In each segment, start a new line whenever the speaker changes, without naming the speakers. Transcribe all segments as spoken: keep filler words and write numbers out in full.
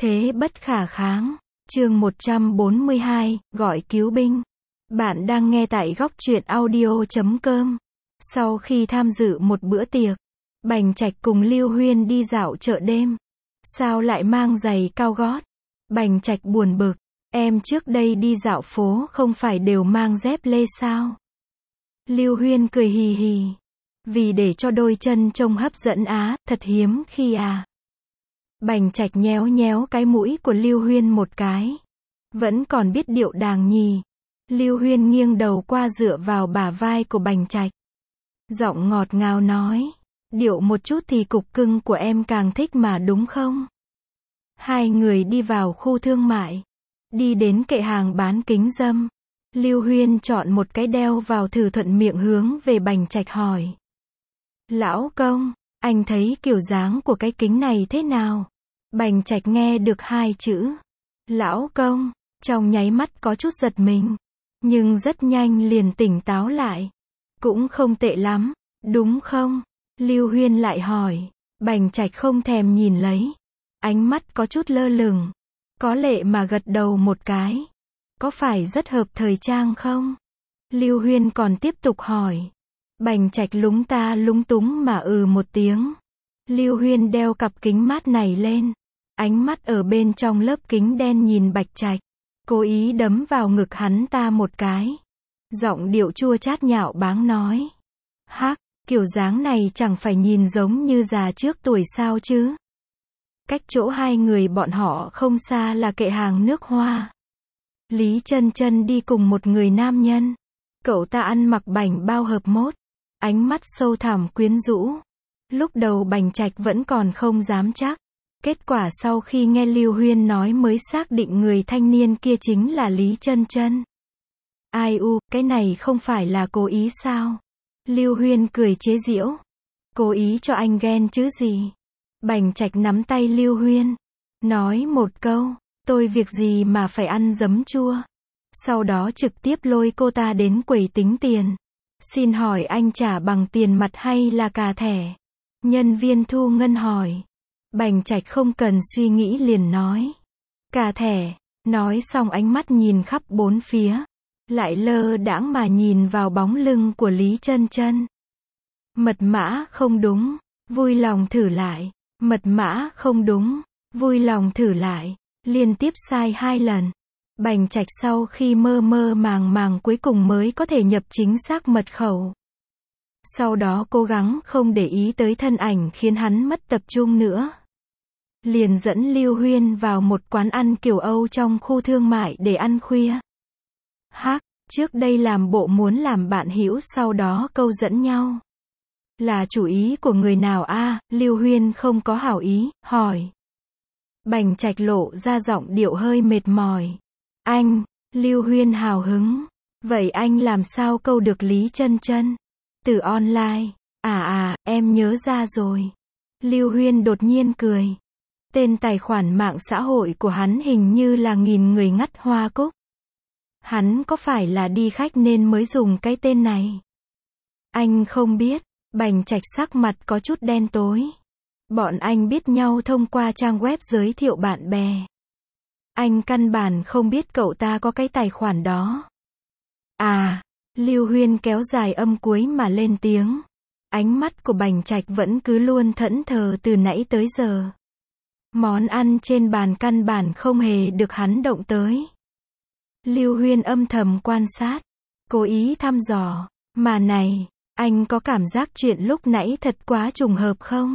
Thế bất khả kháng. Chương một trăm bốn mươi hai, gọi cứu binh. Bạn đang nghe tại góc truyện audio chấm com. Sau khi tham dự một bữa tiệc, Bành Trạch cùng Lưu Huyên đi dạo chợ đêm. Sao lại mang giày cao gót? Bành Trạch buồn bực. Em trước đây đi dạo phố không phải đều mang dép lê sao? Lưu Huyên cười hì hì. Vì để cho đôi chân trông hấp dẫn á, thật hiếm khi à. Bành Trạch nhéo nhéo cái mũi của Lưu Huyên một cái. Vẫn còn biết điệu đàng nhì. Lưu Huyên nghiêng đầu qua dựa vào bả vai của Bành Trạch. Giọng ngọt ngào nói. Điệu một chút thì cục cưng của em càng thích mà đúng không? Hai người đi vào khu thương mại. Đi đến kệ hàng bán kính râm. Lưu Huyên chọn một cái đeo vào thử thuận miệng hướng về Bành Trạch hỏi. Lão công, anh thấy kiểu dáng của cái kính này thế nào? Bành Trạch nghe được hai chữ. Lão công, trong nháy mắt có chút giật mình. Nhưng rất nhanh liền tỉnh táo lại. Cũng không tệ lắm, đúng không? Lưu Huyên lại hỏi. Bành Trạch không thèm nhìn lấy. Ánh mắt có chút lơ lửng. Có lệ mà gật đầu một cái. Có phải rất hợp thời trang không? Lưu Huyên còn tiếp tục hỏi. Bành Trạch lúng ta lúng túng mà ừ một tiếng. Lưu Huyên đeo cặp kính mát này lên. Ánh mắt ở bên trong lớp kính đen nhìn Bạch Trạch. Cố ý đấm vào ngực hắn ta một cái. Giọng điệu chua chát nhạo báng nói. Hắc, kiểu dáng này chẳng phải nhìn giống như già trước tuổi sao chứ? Cách chỗ hai người bọn họ không xa là kệ hàng nước hoa. Lý Chân Chân đi cùng một người nam nhân. Cậu ta ăn mặc bảnh bao hợp mốt. Ánh mắt sâu thẳm quyến rũ. Lúc đầu Bành Trạch vẫn còn không dám chắc. Kết quả sau khi nghe Lưu Huyên nói mới xác định người thanh niên kia chính là Lý Chân Chân. Ai u, cái này không phải là cố ý sao? Lưu Huyên cười chế giễu. Cố ý cho anh ghen chứ gì? Bành Trạch nắm tay Lưu Huyên. Nói một câu, tôi việc gì mà phải ăn giấm chua. Sau đó trực tiếp lôi cô ta đến quầy tính tiền. Xin hỏi anh trả bằng tiền mặt hay là cà thẻ? Nhân viên thu ngân hỏi. Bành Trạch không cần suy nghĩ liền nói. Cà thẻ. Nói xong ánh mắt nhìn khắp bốn phía. Lại lơ đãng mà nhìn vào bóng lưng của Lý Chân Chân. Mật mã không đúng. Vui lòng thử lại. Mật mã không đúng. Vui lòng thử lại. Liên tiếp sai hai lần. Bành Trạch sau khi mơ mơ màng màng cuối cùng mới có thể nhập chính xác mật khẩu. Sau đó cố gắng không để ý tới thân ảnh khiến hắn mất tập trung nữa. Liền dẫn Lưu Huyên vào một quán ăn kiểu Âu trong khu thương mại để ăn khuya. Hắc, trước đây làm bộ muốn làm bạn hữu sau đó câu dẫn nhau. Là chủ ý của người nào a? À, Lưu Huyên không có hảo ý, hỏi. Bành Trạch lộ ra giọng điệu hơi mệt mỏi. Anh, Lưu Huyên hào hứng. Vậy anh làm sao câu được Lý Chân Chân? Từ online. À à, em nhớ ra rồi. Lưu Huyên đột nhiên cười. Tên tài khoản mạng xã hội của hắn hình như là nghìn người ngắt hoa cúc. Hắn có phải là đi khách nên mới dùng cái tên này? Anh không biết. Bành Trạch sắc mặt có chút đen tối. Bọn anh biết nhau thông qua trang web giới thiệu bạn bè. Anh căn bản không biết cậu ta có cái tài khoản đó. À, Lưu Huyên kéo dài âm cuối mà lên tiếng. Ánh mắt của Bành Trạch vẫn cứ luôn thẫn thờ từ nãy tới giờ. Món ăn trên bàn căn bản không hề được hắn động tới. Lưu Huyên âm thầm quan sát. Cố ý thăm dò. Mà này, anh có cảm giác chuyện lúc nãy thật quá trùng hợp không?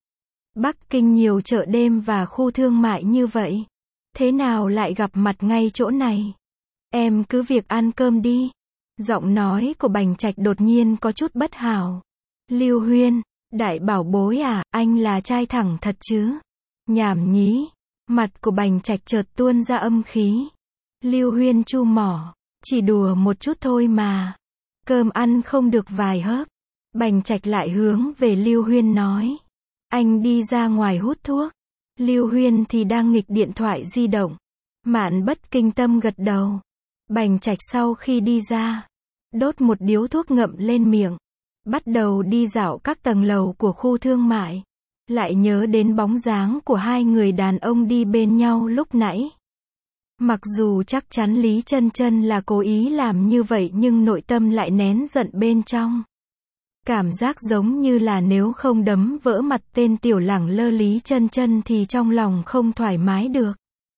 Bắc Kinh nhiều chợ đêm và khu thương mại như vậy. Thế nào lại gặp mặt ngay chỗ này? Em cứ việc ăn cơm đi. Giọng nói của Bành Trạch đột nhiên có chút bất hảo. Lưu Huyên, đại bảo bối à, anh là trai thẳng thật chứ? Nhảm nhí. Mặt của Bành Trạch chợt tuôn ra âm khí. Lưu Huyên chu mỏ. Chỉ đùa một chút thôi mà. Cơm ăn không được vài hớp. Bành Trạch lại hướng về Lưu Huyên nói. Anh đi ra ngoài hút thuốc. Lưu Huyên thì đang nghịch điện thoại di động. Mạn bất kinh tâm gật đầu. Bành Trạch sau khi đi ra, đốt một điếu thuốc ngậm lên miệng. Bắt đầu đi dạo các tầng lầu của khu thương mại. lại nhớ đến bóng dáng của hai người đàn ông đi bên nhau lúc nãy. Mặc dù chắc chắn Lý Chân Chân là cố ý làm như vậy nhưng nội tâm lại nén giận bên trong. Cảm giác giống như là nếu không đấm vỡ mặt tên tiểu lẳng lơ Lý Chân Chân thì trong lòng không thoải mái được.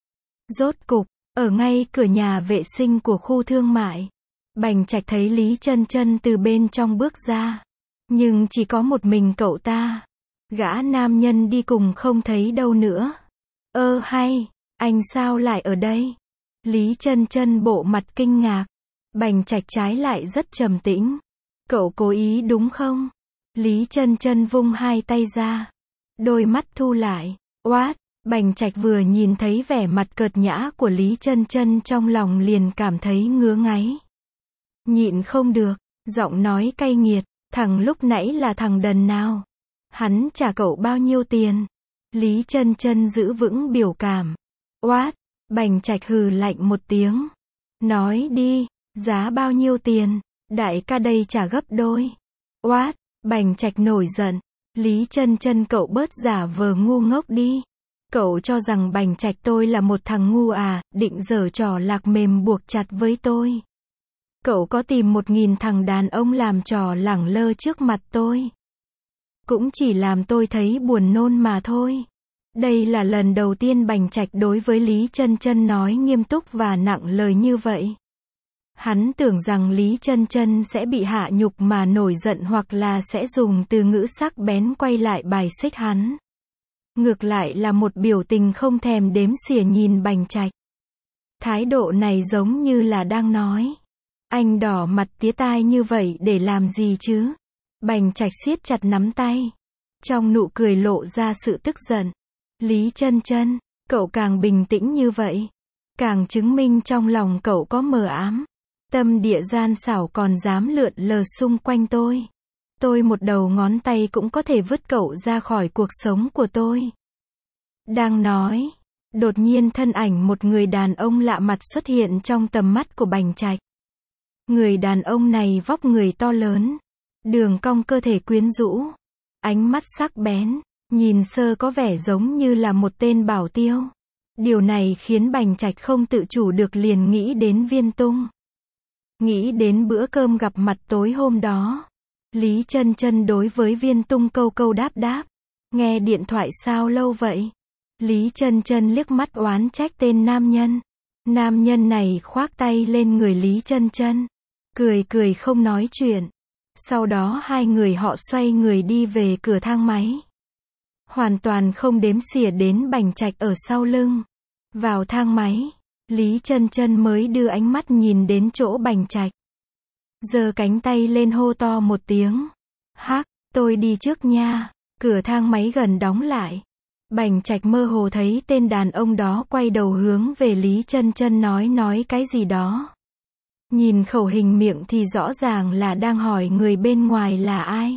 Rốt cục, ở ngay cửa nhà vệ sinh của khu thương mại, Bành Trạch thấy Lý Chân Chân từ bên trong bước ra. Nhưng chỉ có một mình cậu ta. Gã nam nhân đi cùng không thấy đâu nữa. Ơ hay, anh sao lại ở đây? Lý Chân Chân bộ mặt kinh ngạc. Bành Trạch trái lại rất trầm tĩnh. Cậu cố ý đúng không? Lý Chân Chân vung hai tay ra. Đôi mắt thu lại. Oát, Bành Trạch vừa nhìn thấy vẻ mặt cợt nhã của Lý Chân Chân trong lòng liền cảm thấy ngứa ngáy. Nhịn không được, giọng nói cay nghiệt, thằng lúc nãy là thằng đần nào? Hắn trả cậu bao nhiêu tiền? Lý Chân Chân giữ vững biểu cảm. Oát, Bành Trạch hừ lạnh một tiếng. Nói đi, giá bao nhiêu tiền? Đại ca đây trả gấp đôi. Oát, Bành Trạch nổi giận. Lý Chân Chân cậu bớt giả vờ ngu ngốc đi. Cậu cho rằng Bành Trạch tôi là một thằng ngu à, định giở trò lạc mềm buộc chặt với tôi. Cậu có tìm một nghìn thằng đàn ông làm trò lẳng lơ trước mặt tôi. Cũng chỉ làm tôi thấy buồn nôn mà thôi. Đây là lần đầu tiên Bành Trạch đối với Lý Chân Chân nói nghiêm túc và nặng lời như vậy. Hắn tưởng rằng Lý Chân Chân sẽ bị hạ nhục mà nổi giận hoặc là sẽ dùng từ ngữ sắc bén quay lại bài xích hắn. Ngược lại là một biểu tình không thèm đếm xỉa nhìn Bành Trạch. Thái độ này giống như là đang nói. Anh đỏ mặt tía tai như vậy để làm gì chứ? Bành Trạch siết chặt nắm tay. Trong nụ cười lộ ra sự tức giận. Lý Chân Chân, cậu càng bình tĩnh như vậy, càng chứng minh trong lòng cậu có mờ ám. Tâm địa gian xảo còn dám lượn lờ xung quanh tôi. Tôi một đầu ngón tay cũng có thể vứt cậu ra khỏi cuộc sống của tôi. Đang nói, đột nhiên thân ảnh một người đàn ông lạ mặt xuất hiện trong tầm mắt của Bành Trạch. Người đàn ông này vóc người to lớn, đường cong cơ thể quyến rũ, ánh mắt sắc bén, nhìn sơ có vẻ giống như là một tên bảo tiêu. Điều này khiến Bành Trạch không tự chủ được liền nghĩ đến Viên Tung. Nghĩ đến bữa cơm gặp mặt tối hôm đó. Lý Chân Chân đối với Viên Tung câu câu đáp đáp. Nghe điện thoại sao lâu vậy? Lý Chân Chân liếc mắt oán trách tên nam nhân. Nam nhân này khoác tay lên người Lý Chân Chân. Cười cười không nói chuyện. Sau đó hai người họ xoay người đi về cửa thang máy. Hoàn toàn không đếm xỉa đến Bành Trạch ở sau lưng. Vào thang máy, Lý Chân Chân mới đưa ánh mắt nhìn đến chỗ Bành Trạch. Giơ cánh tay lên hô to một tiếng. Hắc, tôi đi trước nha. Cửa thang máy gần đóng lại. Bành Trạch mơ hồ thấy tên đàn ông đó quay đầu hướng về Lý Chân Chân nói nói cái gì đó. Nhìn khẩu hình miệng thì rõ ràng là đang hỏi người bên ngoài là ai.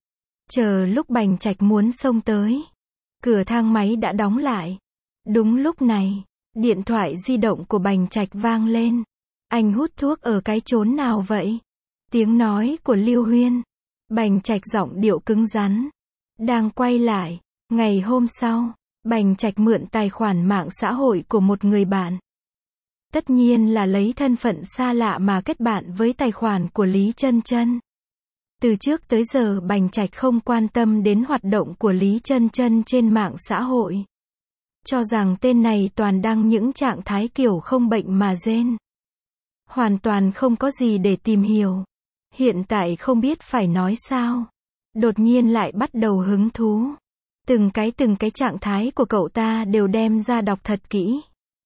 Chờ lúc Bành Trạch muốn xông tới, cửa thang máy đã đóng lại. Đúng lúc này, điện thoại di động của Bành Trạch vang lên. Anh hút thuốc ở cái chốn nào vậy? Tiếng nói của Lưu Huyên. Bành Trạch giọng điệu cứng rắn. Đang quay lại. Ngày hôm sau, Bành Trạch mượn tài khoản mạng xã hội của một người bạn. Tất nhiên là lấy thân phận xa lạ mà kết bạn với tài khoản của Lý Chân Chân. Từ trước tới giờ Bành Trạch không quan tâm đến hoạt động của Lý Chân Chân trên mạng xã hội. Cho rằng tên này toàn đăng những trạng thái kiểu không bệnh mà rên. Hoàn toàn không có gì để tìm hiểu. Hiện tại không biết phải nói sao. Đột nhiên lại bắt đầu hứng thú. Từng cái từng cái trạng thái của cậu ta đều đem ra đọc thật kỹ.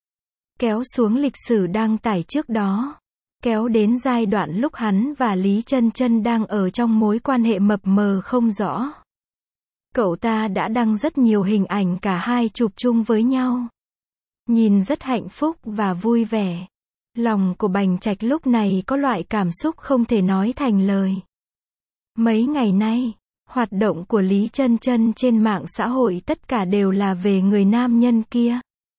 Kéo xuống lịch sử đăng tải trước đó. Kéo đến giai đoạn lúc hắn và Lý Chân Chân đang ở trong mối quan hệ mập mờ không rõ. Cậu ta đã đăng rất nhiều hình ảnh cả hai chụp chung với nhau. Nhìn rất hạnh phúc và vui vẻ. Lòng của Bành Trạch lúc này có loại cảm xúc không thể nói thành lời. Mấy ngày nay, hoạt động của Lý Chân Chân trên mạng xã hội tất cả đều là về người nam nhân kia.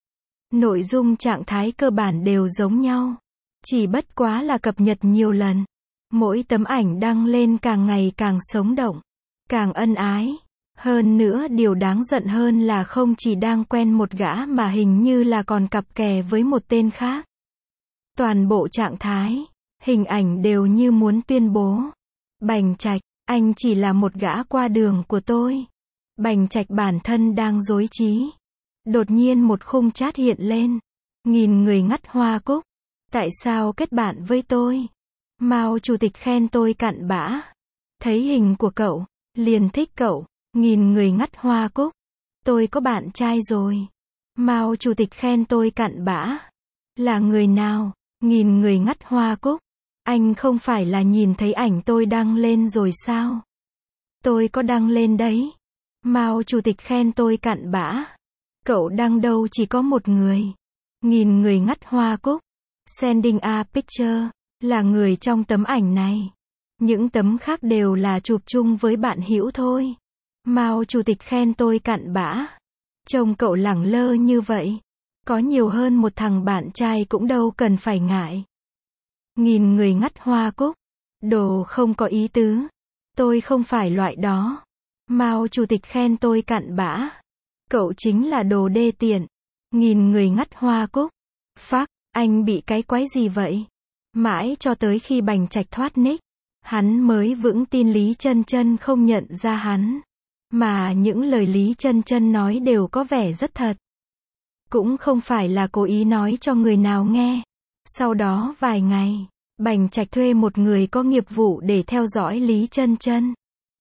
Nội dung trạng thái cơ bản đều giống nhau. Chỉ bất quá là cập nhật nhiều lần. Mỗi tấm ảnh đăng lên càng ngày càng sống động, càng ân ái. Hơn nữa điều đáng giận hơn là không chỉ đang quen một gã mà hình như là còn cặp kè với một tên khác. Toàn bộ trạng thái, hình ảnh đều như muốn tuyên bố. Bành Trạch, anh chỉ là một gã qua đường của tôi. Bành Trạch bản thân đang rối trí. Đột nhiên một khung chat hiện lên. Nghìn người ngắt hoa cúc. Tại sao kết bạn với tôi? Mao chủ tịch khen tôi cặn bã. Thấy hình của cậu, liền thích cậu. Nghìn người ngắt hoa cúc. Tôi có bạn trai rồi. Mao chủ tịch khen tôi cặn bã. Là người nào? Nghìn người ngắt hoa cúc. Anh không phải là nhìn thấy ảnh tôi đăng lên rồi sao? Tôi có đăng lên đấy. Mao chủ tịch khen tôi cặn bã. Cậu đăng đâu chỉ có một người. Nghìn người ngắt hoa cúc. Sending a picture. Là người trong tấm ảnh này. Những tấm khác đều là chụp chung với bạn hữu thôi. Mao chủ tịch khen tôi cặn bã. Trông cậu lẳng lơ như vậy. Có nhiều hơn một thằng bạn trai cũng đâu cần phải ngại. Nghìn người ngắt hoa cúc. Đồ không có ý tứ. Tôi không phải loại đó. Mao chủ tịch khen tôi cặn bã. Cậu chính là đồ đê tiện. Nghìn người ngắt hoa cúc. Phắc, anh bị cái quái gì vậy? Mãi cho tới khi Bành Trạch thoát nick, hắn mới vững tin Lý Chân Chân không nhận ra hắn. Mà những lời Lý Chân Chân nói đều có vẻ rất thật. Cũng không phải là cố ý nói cho người nào nghe. Sau đó vài ngày, Bành Trạch thuê một người có nghiệp vụ để theo dõi Lý Chân Chân.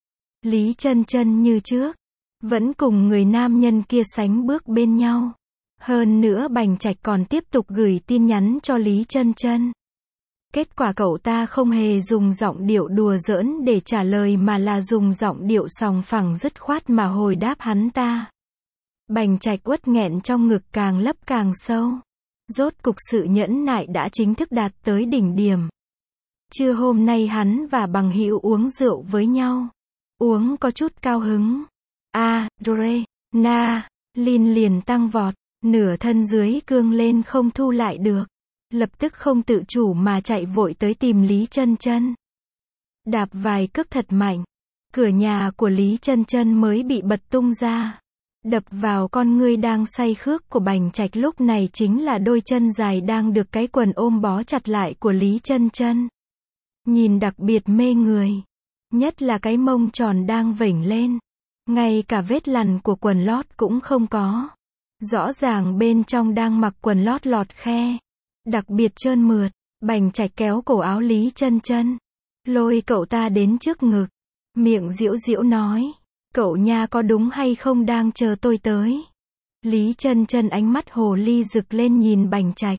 Lý Chân Chân như trước, vẫn cùng người nam nhân kia sánh bước bên nhau. Hơn nữa Bành Trạch còn tiếp tục gửi tin nhắn cho Lý Chân Chân. Kết quả cậu ta không hề dùng giọng điệu đùa giỡn để trả lời mà là dùng giọng điệu sòng phẳng dứt khoát mà hồi đáp hắn ta. Bành Trạch uất nghẹn trong ngực càng lấp càng sâu. Rốt cục sự nhẫn nại đã chính thức đạt tới đỉnh điểm. Trưa hôm nay hắn và bằng hữu uống rượu với nhau. Uống có chút cao hứng. A, Dre, Na, Lin liền tăng vọt. Nửa thân dưới cương lên không thu lại được. Lập tức không tự chủ mà chạy vội tới tìm Lý Chân Chân. Đạp vài cước thật mạnh. Cửa nhà của Lý Chân Chân mới bị bật tung ra. Đập vào con ngươi đang say khước của Bành Trạch lúc này chính là đôi chân dài đang được cái quần ôm bó chặt lại của Lý Chân Chân. Nhìn đặc biệt mê người. Nhất là cái mông tròn đang vểnh lên. Ngay cả vết lằn của quần lót cũng không có. Rõ ràng bên trong đang mặc quần lót lọt khe. Đặc biệt trơn mượt. Bành Trạch kéo cổ áo Lý Chân Chân. Lôi cậu ta đến trước ngực. Miệng giễu giễu nói. Cậu nha có đúng hay không đang chờ tôi tới? Lý Chân Chân ánh mắt hồ ly rực lên nhìn Bành Trạch.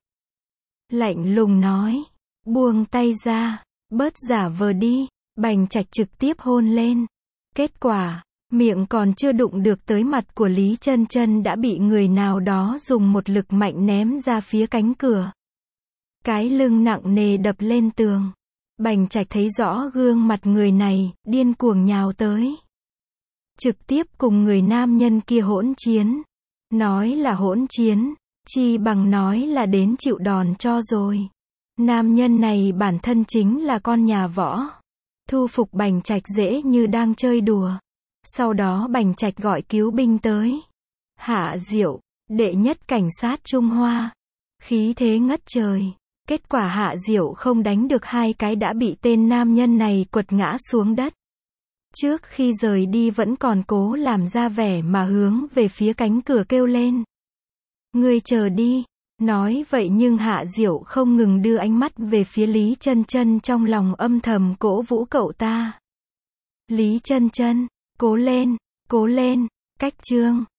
Lạnh lùng nói. Buông tay ra. Bớt giả vờ đi. Bành Trạch trực tiếp hôn lên. Kết quả, miệng còn chưa đụng được tới mặt của Lý Chân Chân đã bị người nào đó dùng một lực mạnh ném ra phía cánh cửa. Cái lưng nặng nề đập lên tường. Bành Trạch thấy rõ gương mặt người này, điên cuồng nhào tới. Trực tiếp cùng người nam nhân kia hỗn chiến. Nói là hỗn chiến, chi bằng nói là đến chịu đòn cho rồi. Nam nhân này bản thân chính là con nhà võ. Thu phục Bành Trạch dễ như đang chơi đùa. Sau đó Bành Trạch gọi cứu binh tới. Hạ Diệu, đệ nhất cảnh sát Trung Hoa. Khí thế ngất trời. Kết quả Hạ Diệu không đánh được hai cái đã bị tên nam nhân này quật ngã xuống đất. Trước khi rời đi vẫn còn cố làm ra vẻ mà hướng về phía cánh cửa kêu lên. Ngươi chờ đi. Nói vậy nhưng Hạ Diệu không ngừng đưa ánh mắt về phía Lý Chân Chân trong lòng âm thầm cổ vũ cậu ta. Lý Chân Chân, cố lên, cố lên, cách chương.